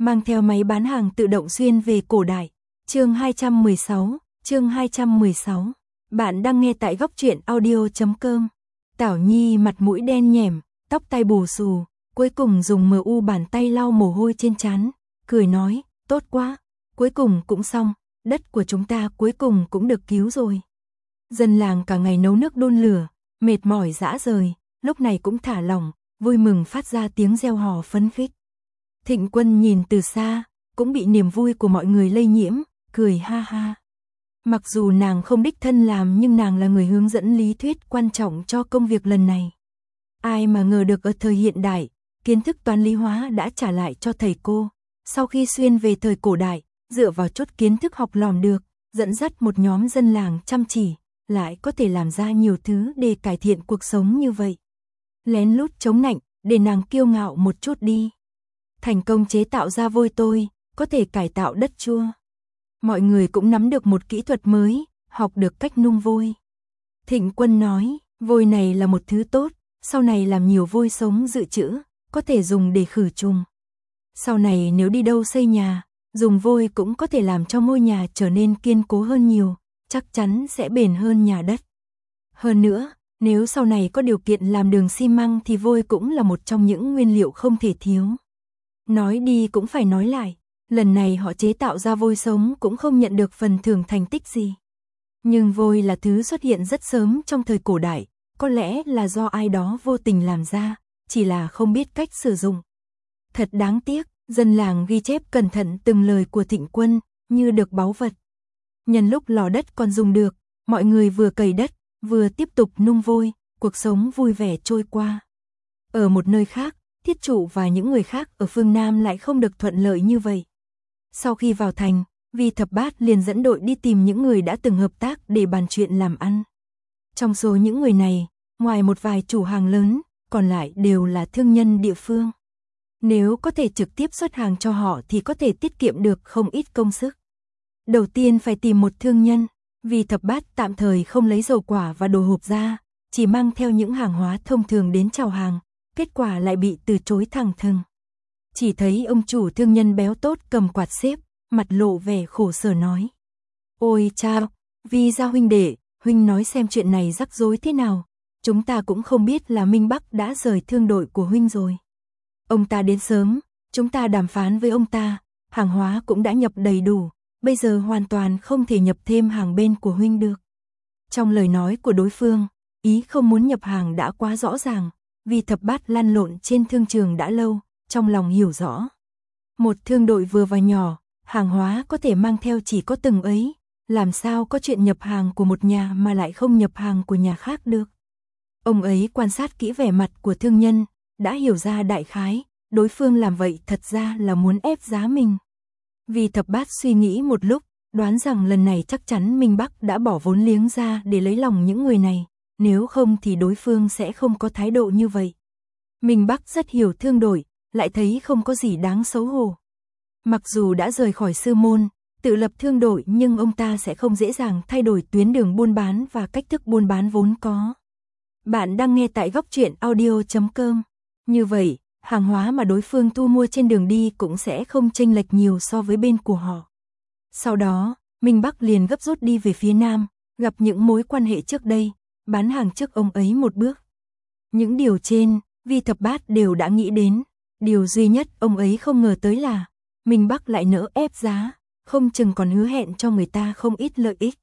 mang theo máy bán hàng tự động xuyên về cổ đại. Chương 216. Bạn đang nghe tại góc truyện audio.com. Tảo Nhi mặt mũi đen nhẻm, tóc tai bù xù, cuối cùng dùng bàn tay lau mồ hôi trên trán, cười nói, tốt quá, cuối cùng cũng xong, đất của chúng ta cuối cùng cũng được cứu rồi. Dân làng cả ngày nấu nước đun lửa, mệt mỏi rã rời, lúc này cũng thả lỏng, vui mừng phát ra tiếng reo hò phấn khích. Thịnh Quân nhìn từ xa, cũng bị niềm vui của mọi người lây nhiễm, cười ha ha. Mặc dù nàng không đích thân làm nhưng nàng là người hướng dẫn lý thuyết quan trọng cho công việc lần này. Ai mà ngờ được ở thời hiện đại, kiến thức toán lý hóa đã trả lại cho thầy cô. Sau khi xuyên về thời cổ đại, dựa vào chút kiến thức học lỏm được, dẫn dắt một nhóm dân làng chăm chỉ, lại có thể làm ra nhiều thứ để cải thiện cuộc sống như vậy. Lén lút chống nạnh, để nàng kiêu ngạo một chút đi. Thành công chế tạo ra vôi tôi, có thể cải tạo đất chua. Mọi người cũng nắm được một kỹ thuật mới, học được cách nung vôi. Thịnh Quân nói, vôi này là một thứ tốt, sau này làm nhiều vôi sống dự trữ, có thể dùng để khử trùng. Sau này nếu đi đâu xây nhà, dùng vôi cũng có thể làm cho ngôi nhà trở nên kiên cố hơn nhiều, chắc chắn sẽ bền hơn nhà đất. Hơn nữa, nếu sau này có điều kiện làm đường xi măng thì vôi cũng là một trong những nguyên liệu không thể thiếu. Nói đi cũng phải nói lại, lần này họ chế tạo ra vôi sống cũng không nhận được phần thưởng thành tích gì. Nhưng vôi là thứ xuất hiện rất sớm trong thời cổ đại, có lẽ là do ai đó vô tình làm ra, chỉ là không biết cách sử dụng. Thật đáng tiếc, dân làng ghi chép cẩn thận từng lời của Thịnh Quân, như được báu vật. Nhân lúc lò đất còn dùng được, mọi người vừa cày đất, vừa tiếp tục nung vôi, cuộc sống vui vẻ trôi qua. Ở một nơi khác, Thiết Trụ và những người khác ở phương Nam lại không được thuận lợi như vậy. Sau khi vào thành, Vi Thập Bát liền dẫn đội đi tìm những người đã từng hợp tác để bàn chuyện làm ăn. Trong số những người này, ngoài một vài chủ hàng lớn, còn lại đều là thương nhân địa phương. Nếu có thể trực tiếp xuất hàng cho họ thì có thể tiết kiệm được không ít công sức. Đầu tiên phải tìm một thương nhân, Vi Thập Bát tạm thời không lấy dầu quả và đồ hộp ra, chỉ mang theo những hàng hóa thông thường đến chào hàng, kết quả lại bị từ chối thẳng thừng. Chỉ thấy ông chủ thương nhân béo tốt cầm quạt xếp, mặt lộ vẻ khổ sở nói. Ôi cha, Vi gia huynh đệ, huynh nói xem chuyện này rắc rối thế nào, chúng ta cũng không biết là Minh Bắc đã rời thương đội của huynh rồi. Ông ta đến sớm, chúng ta đàm phán với ông ta, hàng hóa cũng đã nhập đầy đủ, bây giờ hoàn toàn không thể nhập thêm hàng bên của huynh được. Trong lời nói của đối phương, ý không muốn nhập hàng đã quá rõ ràng, vì Thập Bát lăn lộn trên thương trường đã lâu, trong lòng hiểu rõ. Một thương đội vừa và nhỏ, hàng hóa có thể mang theo chỉ có từng ấy, làm sao có chuyện nhập hàng của một nhà mà lại không nhập hàng của nhà khác được. Ông ấy quan sát kỹ vẻ mặt của thương nhân, đã hiểu ra đại khái, đối phương làm vậy thật ra là muốn ép giá mình. Vì Thập Bát suy nghĩ một lúc, đoán rằng lần này chắc chắn Minh Bắc đã bỏ vốn liếng ra để lấy lòng những người này, nếu không thì đối phương sẽ không có thái độ như vậy. Minh Bắc rất hiểu thương đội, lại thấy không có gì đáng xấu hổ. Mặc dù đã rời khỏi sư môn, tự lập thương đội nhưng ông ta sẽ không dễ dàng thay đổi tuyến đường buôn bán và cách thức buôn bán vốn có. Bạn đang nghe tại góc truyện audio.com. Như vậy, hàng hóa mà đối phương thu mua trên đường đi cũng sẽ không chênh lệch nhiều so với bên của họ. Sau đó, Minh Bắc liền gấp rút đi về phía Nam, gặp những mối quan hệ trước đây, bán hàng trước ông ấy một bước. Những điều trên, Vi Thập Bát đều đã nghĩ đến. Điều duy nhất ông ấy không ngờ tới là Minh Bắc lại nỡ ép giá, không chừng còn hứa hẹn cho người ta không ít lợi ích.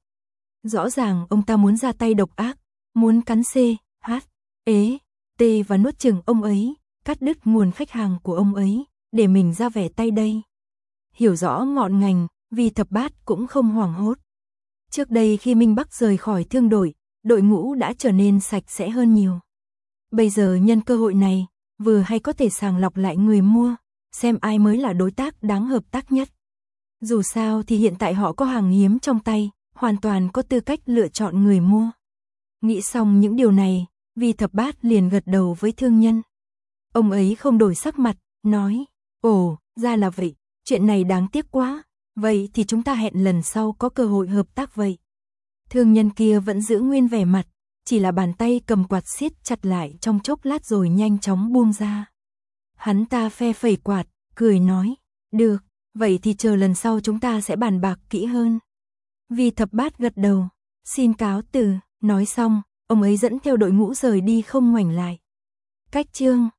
Rõ ràng ông ta muốn ra tay độc ác, muốn cắn C, H, E, T và nuốt chửng ông ấy, cắt đứt nguồn khách hàng của ông ấy, để mình ra vẻ tay đây. Hiểu rõ ngọn ngành, Vi Thập Bát cũng không hoảng hốt. Trước đây khi Minh Bắc rời khỏi thương đội, đội ngũ đã trở nên sạch sẽ hơn nhiều. Bây giờ nhân cơ hội này, vừa hay có thể sàng lọc lại người mua, xem ai mới là đối tác đáng hợp tác nhất. Dù sao thì hiện tại họ có hàng hiếm trong tay, hoàn toàn có tư cách lựa chọn người mua. Nghĩ xong những điều này, Vi Thập Bát liền gật đầu với thương nhân. Ông ấy không đổi sắc mặt, nói, ồ, ra là vậy, chuyện này đáng tiếc quá, vậy thì chúng ta hẹn lần sau có cơ hội hợp tác vậy. Thương nhân kia vẫn giữ nguyên vẻ mặt, chỉ là bàn tay cầm quạt siết chặt lại trong chốc lát rồi nhanh chóng buông ra. Hắn ta phe phẩy quạt, cười nói, Được, vậy thì chờ lần sau chúng ta sẽ bàn bạc kỹ hơn. Vi Thập Bát gật đầu, xin cáo từ, nói xong, ông ấy dẫn theo đội ngũ rời đi không ngoảnh lại. Cách chương